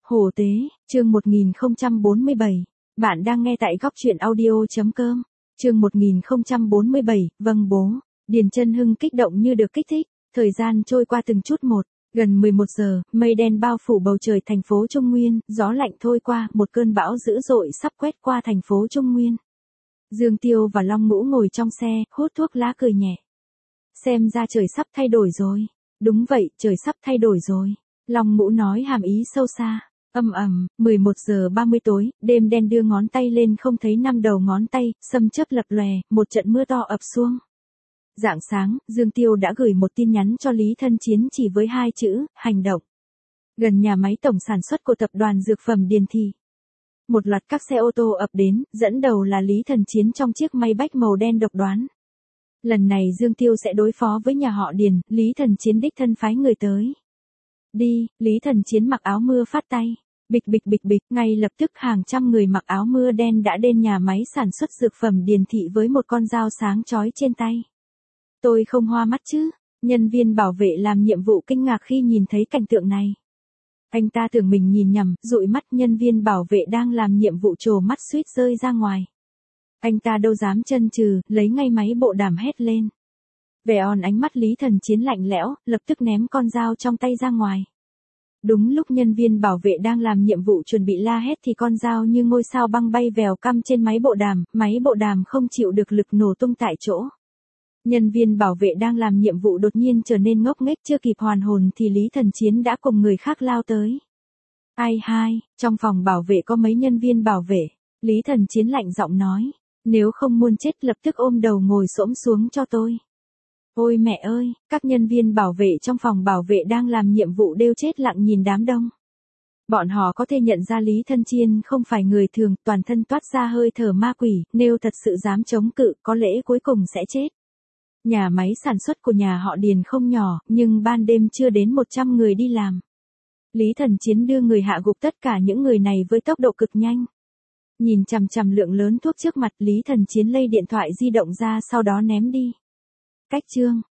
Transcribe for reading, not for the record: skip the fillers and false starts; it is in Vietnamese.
Hổ tế, chương 1047. Bạn đang nghe tại góc truyện audio.com. Chương 1047, vâng bố. Điền Chân Hưng kích động như được kích thích. Thời gian trôi qua từng chút một. Gần 11 giờ, mây đen bao phủ bầu trời thành phố Trung Nguyên, gió lạnh thôi qua, một cơn bão dữ dội sắp quét qua thành phố Trung Nguyên. Dương Tiêu và Long Ngũ ngồi trong xe, hút thuốc lá cười nhẹ. Xem ra trời sắp thay đổi rồi. Đúng vậy, trời sắp thay đổi rồi. Long Ngũ nói hàm ý sâu xa. 11 giờ 30 tối, đêm đen đưa ngón tay lên không thấy năm đầu ngón tay, sấm chớp lập lòe, một trận mưa to ập xuống. Rạng sáng, Dương Tiêu đã gửi một tin nhắn cho Lý Thân Chiến chỉ với 2 chữ, hành động. Gần nhà máy tổng sản xuất của tập đoàn dược phẩm Điền Thị. Một loạt các xe ô tô ập đến, dẫn đầu là Lý Thần Chiến trong chiếc Maybach màu đen độc đoán. Lần này Dương Tiêu sẽ đối phó với nhà họ Điền, Lý Thần Chiến đích thân phái người tới. Đi, Lý Thần Chiến mặc áo mưa phát tay. Bịch bịch bịch bịch, ngay lập tức hàng trăm người mặc áo mưa đen đã đến nhà máy sản xuất dược phẩm Điền Thị với một con dao sáng chói trên tay. Tôi không hoa mắt chứ? Nhân viên bảo vệ làm nhiệm vụ kinh ngạc khi nhìn thấy cảnh tượng này. Anh ta tưởng mình nhìn nhầm, dụi mắt, nhân viên bảo vệ đang làm nhiệm vụ trồ mắt suýt rơi ra ngoài. Anh ta đâu dám chần chừ, lấy ngay máy bộ đàm hét lên. Vẻ ánh mắt Lý Thần Chiến lạnh lẽo, lập tức ném con dao trong tay ra ngoài. Đúng lúc nhân viên bảo vệ đang làm nhiệm vụ chuẩn bị la hét thì con dao như ngôi sao băng bay vèo căm trên máy bộ đàm không chịu được lực nổ tung tại chỗ. Nhân viên bảo vệ đang làm nhiệm vụ đột nhiên trở nên ngốc nghếch, chưa kịp hoàn hồn thì Lý Thần Chiến đã cùng người khác lao tới. Ai hai, trong phòng bảo vệ có mấy nhân viên bảo vệ. Lý Thần Chiến lạnh giọng nói, nếu không muốn chết lập tức ôm đầu ngồi xổm xuống cho tôi. Ôi mẹ ơi, các nhân viên bảo vệ trong phòng bảo vệ đang làm nhiệm vụ đều chết lặng nhìn đám đông. Bọn họ có thể nhận ra Lý Thân Chiến không phải người thường, toàn thân toát ra hơi thở ma quỷ, nếu thật sự dám chống cự, có lẽ cuối cùng sẽ chết. Nhà máy sản xuất của nhà họ Điền không nhỏ, nhưng ban đêm chưa đến 100 người đi làm. Lý Thần Chiến đưa người hạ gục tất cả những người này với tốc độ cực nhanh. Nhìn chằm chằm lượng lớn thuốc trước mặt, Lý Thần Chiến lấy điện thoại di động ra sau đó ném đi. Cách chương